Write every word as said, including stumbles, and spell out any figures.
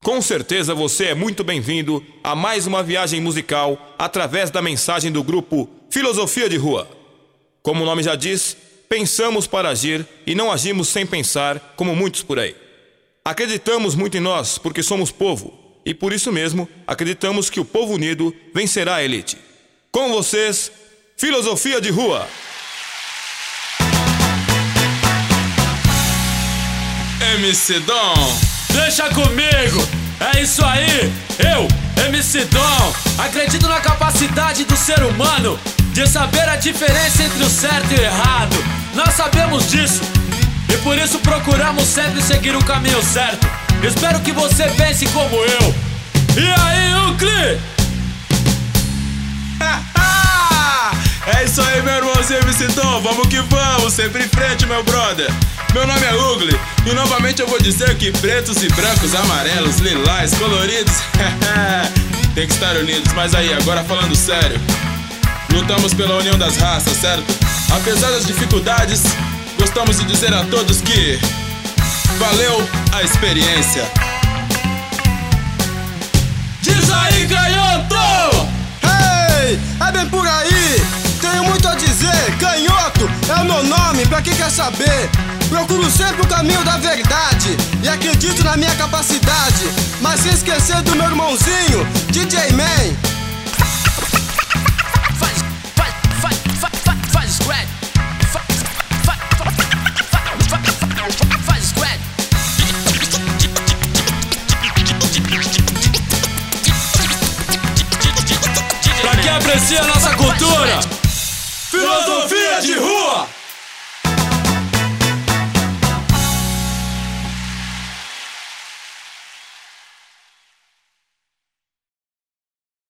Com certeza você é muito bem-vindo a mais uma viagem musical através da mensagem do grupo Filosofia de Rua. Como o nome já diz, pensamos para agir e não agimos sem pensar, como muitos por aí. Acreditamos muito em nós porque somos povo e por isso mesmo acreditamos que o povo unido vencerá a elite. Com vocês, Filosofia de Rua. M C Dom, deixa comigo, é isso aí. Eu, M C Dom, acredito na capacidade do ser humano de saber a diferença entre o certo e o errado. Nós sabemos disso e por isso procuramos sempre seguir o caminho certo. Espero que você pense como eu. E aí, Ucli? É isso aí, meu irmãozinho M C Dom, vamos que vamos, sempre em frente, meu brother. Meu nome é Ugly e novamente eu vou dizer que pretos e brancos, amarelos, lilás, coloridos tem que estar unidos. Mas aí, agora falando sério, lutamos pela união das raças, certo? Apesar das dificuldades, gostamos de dizer a todos que valeu a experiência. Diz aí, canhoto! Hey, é bem por aí, tenho muito a dizer. Canhoto é o meu nome, pra quem quer saber. Procuro sempre o caminho da verdade e acredito na minha capacidade, mas sem esquecer do meu irmãozinho, D J Man. Faz, faz, faz, faz, faz, faz squad. Faz, faz, faz, faz squad. Pra quem aprecia a nossa cultura, Filosofia de Rua.